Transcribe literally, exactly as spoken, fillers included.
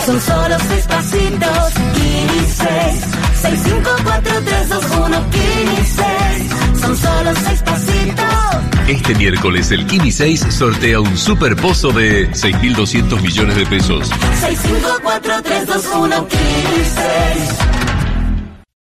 Son solo seis pasitos. Kini seis. seis cinco cuatro tres dos uno. Kini seis. Son solo seis pasitos. Este miércoles el Kini seis sortea un super pozo de seis mil doscientos millones de pesos. seis cinco cuatro tres dos uno. Kini seis.